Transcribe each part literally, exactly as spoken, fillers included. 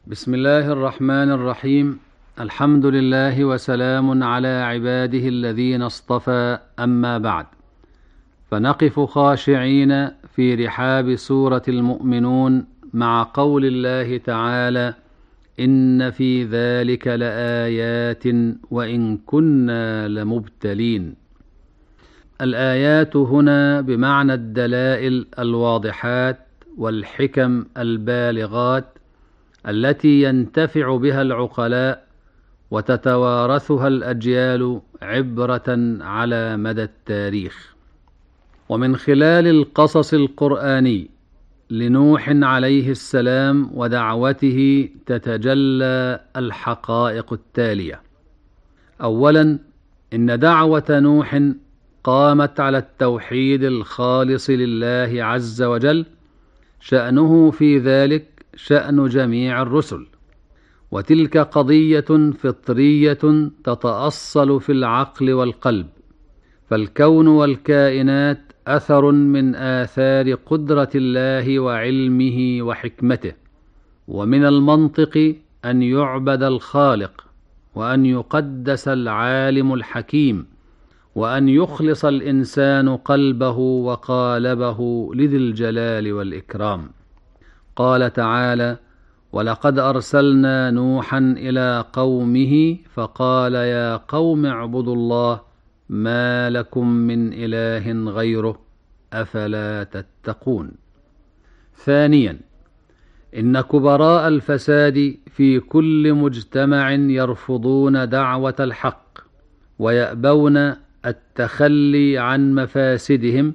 بسم الله الرحمن الرحيم. الحمد لله وسلام على عباده الذين اصطفى، أما بعد، فنقف خاشعين في رحاب سورة المؤمنون مع قول الله تعالى: إن في ذلك لآيات وإن كنا لمبتلين. الآيات هنا بمعنى الدلائل الواضحات والحكم البالغات التي ينتفع بها العقلاء وتتوارثها الأجيال عبرة على مدى التاريخ. ومن خلال القصص القرآني لنوح عليه السلام ودعوته تتجلى الحقائق التالية. أولا، إن دعوة نوح قامت على التوحيد الخالص لله عز وجل، شأنه في ذلك شأن جميع الرسل، وتلك قضية فطرية تتأصل في العقل والقلب، فالكون والكائنات أثر من آثار قدرة الله وعلمه وحكمته، ومن المنطق أن يعبد الخالق، وأن يقدس العالم الحكيم، وأن يخلص الإنسان قلبه وقالبه لذي الجلال والإكرام. قال تعالى: ولقد أرسلنا نوحا إلى قومه فقال يا قوم اعبدوا الله ما لكم من إله غيره أفلا تتقون. ثانيا، إن كبراء الفساد في كل مجتمع يرفضون دعوة الحق ويأبون التخلي عن مفاسدهم،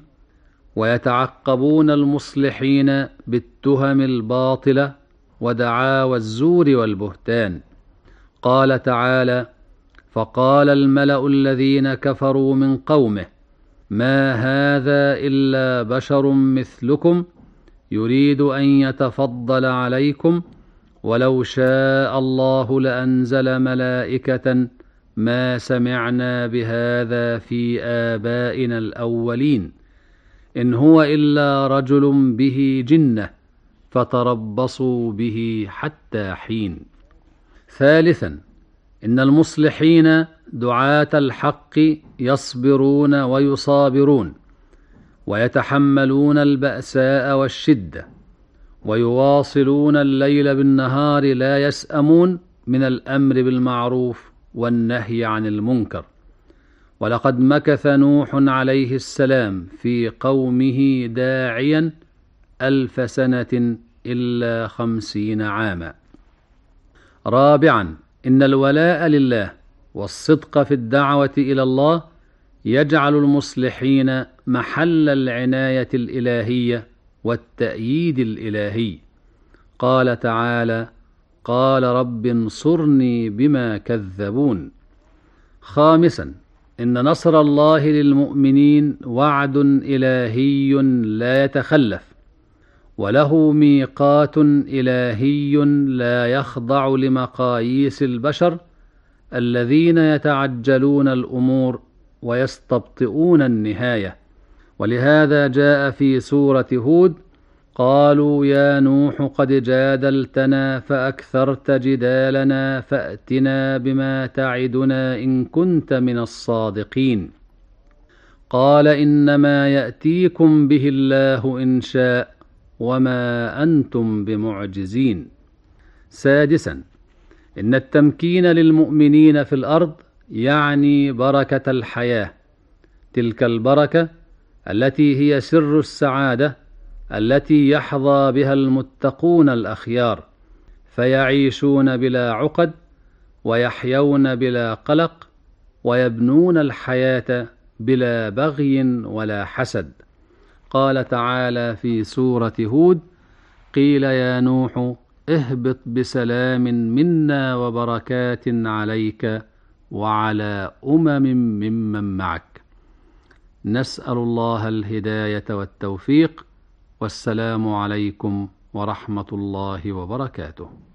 ويتعقبون المصلحين بالتهم الباطلة ودعاوى الزور والبهتان. قال تعالى: فقال الملأ الذين كفروا من قومه ما هذا إلا بشر مثلكم يريد أن يتفضل عليكم ولو شاء الله لأنزل ملائكة ما سمعنا بهذا في آبائنا الأولين إن هو إلا رجل به جنة فتربصوا به حتى حين. ثالثا، إن المصلحين دعاة الحق يصبرون ويصابرون ويتحملون البأساء والشدة ويواصلون الليل بالنهار، لا يسأمون من الأمر بالمعروف والنهي عن المنكر. ولقد مكث نوح عليه السلام في قومه داعيا ألف سنة إلا خمسين عاما. رابعا، إن الولاء لله والصدق في الدعوة إلى الله يجعل المصلحين محل العناية الإلهية والتأييد الإلهي. قال تعالى: قال رب انصرني بما كذبون. خامسا، إن نصر الله للمؤمنين وعد إلهي لا يتخلف، وله ميقات إلهي لا يخضع لمقاييس البشر الذين يتعجلون الأمور ويستبطئون النهاية. ولهذا جاء في سورة هود: قالوا يا نوح قد جادلتنا فأكثرت جدالنا فأتنا بما تعدنا إن كنت من الصادقين. قال إنما يأتيكم به الله إن شاء وما أنتم بمعجزين. سادسا، إن التمكين للمؤمنين في الأرض يعني بركة الحياة، تلك البركة التي هي سر السعادة التي يحظى بها المتقون الأخيار، فيعيشون بلا عقد ويحيون بلا قلق ويبنون الحياة بلا بغي ولا حسد. قال تعالى في سورة هود: قيل يا نوح اهبط بسلام منا وبركات عليك وعلى أمم ممن معك. نسأل الله الهداية والتوفيق، والسلام عليكم ورحمة الله وبركاته.